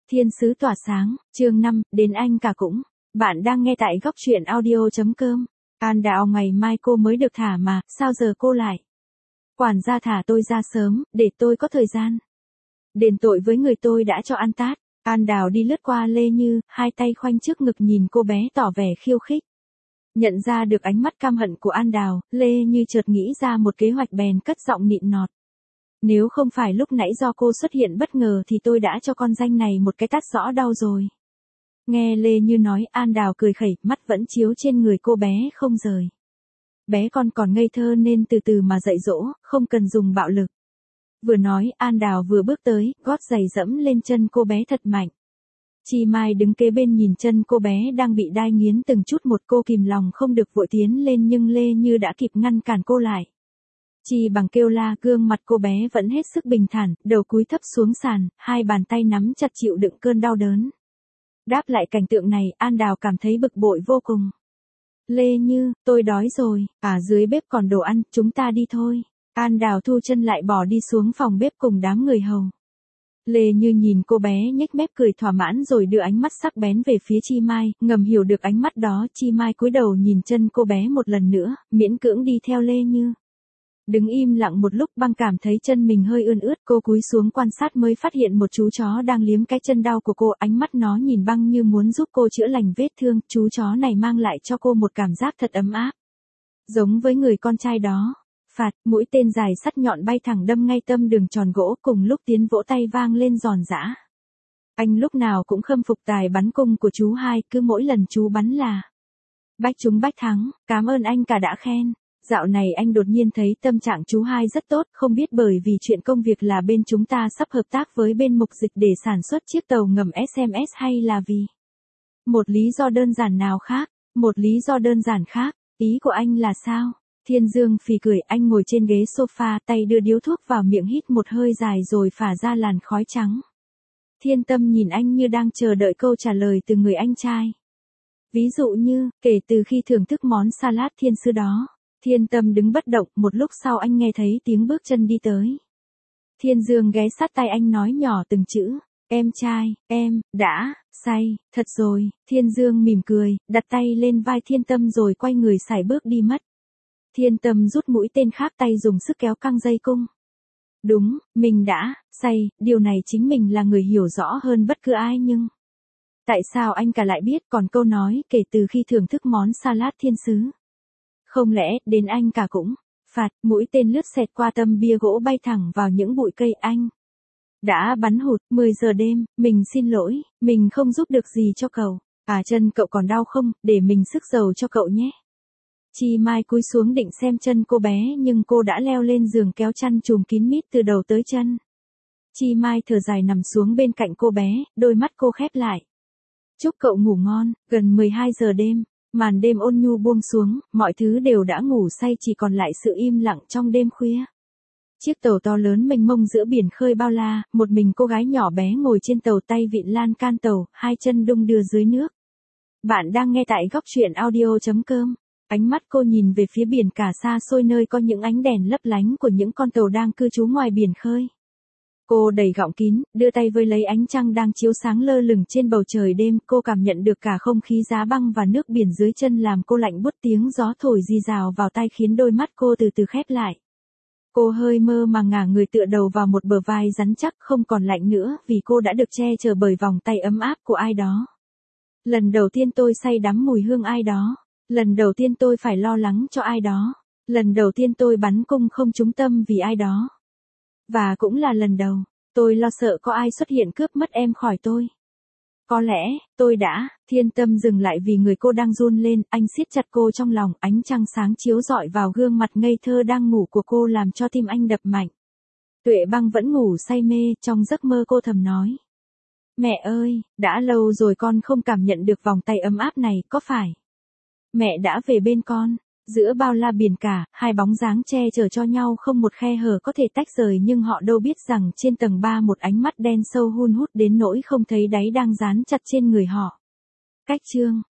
Thiên sứ tỏa sáng, chương 5, đến anh cả cũng. Bạn đang nghe tại góc truyện audio.com. An Đào ngày mai cô mới được thả mà, sao giờ cô lại? Quản gia thả tôi ra sớm, để tôi có thời gian. Đền tội với người tôi đã cho ăn tát. An Đào đi lướt qua Lê Như, hai tay khoanh trước ngực nhìn cô bé tỏ vẻ khiêu khích. Nhận ra được ánh mắt căm hận của An Đào, Lê Như chợt nghĩ ra một kế hoạch bèn cất giọng nịn nọt. Nếu không phải lúc nãy do cô xuất hiện bất ngờ thì tôi đã cho con danh này một cái tát rõ đau rồi. Nghe Lê Như nói, An Đào cười khẩy, mắt vẫn chiếu trên người cô bé không rời. Bé con còn ngây thơ nên từ từ mà dạy dỗ, không cần dùng bạo lực. Vừa nói, An Đào vừa bước tới, gót giày dẫm lên chân cô bé thật mạnh. Chi Mai đứng kế bên nhìn chân cô bé đang bị đai nghiến từng chút một, cô kìm lòng không được vội tiến lên nhưng Lê Như đã kịp ngăn cản cô lại. Chi bằng kêu la, gương mặt cô bé vẫn hết sức bình thản, đầu cúi thấp xuống sàn, hai bàn tay nắm chặt chịu đựng cơn đau đớn. Đáp lại cảnh tượng này, An Đào cảm thấy bực bội vô cùng. Lê Như, tôi đói rồi, dưới bếp còn đồ ăn, chúng ta đi thôi. An Đào thu chân lại bỏ đi xuống phòng bếp cùng đám người hầu. Lê Như nhìn cô bé nhếch mép cười thỏa mãn rồi đưa ánh mắt sắc bén về phía Chi Mai, ngầm hiểu được ánh mắt đó, Chi Mai cúi đầu nhìn chân cô bé một lần nữa, miễn cưỡng đi theo Lê Như. Đứng im lặng một lúc, băng cảm thấy chân mình hơi ươn ướt, cô cúi xuống quan sát mới phát hiện một chú chó đang liếm cái chân đau của cô, ánh mắt nó nhìn băng như muốn giúp cô chữa lành vết thương, chú chó này mang lại cho cô một cảm giác thật ấm áp. Giống với người con trai đó. Phạt, mũi tên dài sắt nhọn bay thẳng đâm ngay tâm đường tròn gỗ, cùng lúc tiếng vỗ tay vang lên giòn giã. Anh lúc nào cũng khâm phục tài bắn cung của chú hai, cứ mỗi lần chú bắn là bách trúng bách thắng, cảm ơn anh cả đã khen. Dạo này anh đột nhiên thấy tâm trạng chú hai rất tốt, không biết bởi vì chuyện công việc là bên chúng ta sắp hợp tác với bên mục dịch để sản xuất chiếc tàu ngầm SMS hay là vì một lý do đơn giản nào khác, một lý do đơn giản khác, ý của anh là sao? Thiên Dương phì cười, anh ngồi trên ghế sofa, tay đưa điếu thuốc vào miệng hít một hơi dài rồi phả ra làn khói trắng. Thiên Tâm nhìn anh như đang chờ đợi câu trả lời từ người anh trai. Ví dụ như, kể từ khi thưởng thức món salad thiên sứ đó. Thiên Tâm đứng bất động, một lúc sau anh nghe thấy tiếng bước chân đi tới. Thiên Dương ghé sát tay anh nói nhỏ từng chữ, em trai, em, đã, say, thật rồi. Thiên Dương mỉm cười, đặt tay lên vai Thiên Tâm rồi quay người sải bước đi mất. Thiên Tâm rút mũi tên khác tay dùng sức kéo căng dây cung. Đúng, mình đã, say, điều này chính mình là người hiểu rõ hơn bất cứ ai nhưng. Tại sao anh cả lại biết, còn câu nói kể từ khi thưởng thức món salad thiên sứ. Không lẽ, đến anh cả cũng, phạt, mũi tên lướt xẹt qua tấm bia gỗ bay thẳng vào những bụi cây anh. Đã bắn hụt, 10 giờ đêm, mình xin lỗi, mình không giúp được gì cho cậu. Chân cậu còn đau không, để mình sức dầu cho cậu nhé. Chi Mai cúi xuống định xem chân cô bé nhưng cô đã leo lên giường kéo chăn trùm kín mít từ đầu tới chân. Chi Mai thở dài nằm xuống bên cạnh cô bé, đôi mắt cô khép lại. Chúc cậu ngủ ngon, gần 12 giờ đêm. Màn đêm ôn nhu buông xuống, mọi thứ đều đã ngủ say, chỉ còn lại sự im lặng trong đêm khuya. Chiếc tàu to lớn mênh mông giữa biển khơi bao la, một mình cô gái nhỏ bé ngồi trên tàu, tay vịn lan can tàu, hai chân đung đưa dưới nước. Bạn đang nghe tại góc truyện audio.com. Ánh mắt cô nhìn về phía biển cả xa xôi nơi có những ánh đèn lấp lánh của những con tàu đang cư trú ngoài biển khơi. Cô đẩy gọng kín, đưa tay với lấy ánh trăng đang chiếu sáng lơ lửng trên bầu trời đêm, cô cảm nhận được cả không khí giá băng và nước biển dưới chân làm cô lạnh buốt, tiếng gió thổi rì rào vào tai khiến đôi mắt cô từ từ khép lại. Cô hơi mơ màng ngả người tựa đầu vào một bờ vai rắn chắc, không còn lạnh nữa vì cô đã được che chở bởi vòng tay ấm áp của ai đó. Lần đầu tiên tôi say đắm mùi hương ai đó. Lần đầu tiên tôi phải lo lắng cho ai đó. Lần đầu tiên tôi bắn cung không trúng tâm vì ai đó. Và cũng là lần đầu, tôi lo sợ có ai xuất hiện cướp mất em khỏi tôi. Có lẽ, tôi đã, Thiên Tâm dừng lại vì người cô đang run lên, anh siết chặt cô trong lòng, ánh trăng sáng chiếu rọi vào gương mặt ngây thơ đang ngủ của cô làm cho tim anh đập mạnh. Tuệ Băng vẫn ngủ say mê, trong giấc mơ cô thầm nói. Mẹ ơi, đã lâu rồi con không cảm nhận được vòng tay ấm áp này, có phải? Mẹ đã về bên con. Giữa bao la biển cả, hai bóng dáng che chở cho nhau không một khe hở có thể tách rời, nhưng họ đâu biết rằng trên tầng 3 một ánh mắt đen sâu hun hút đến nỗi không thấy đáy đang dán chặt trên người họ. Cách chương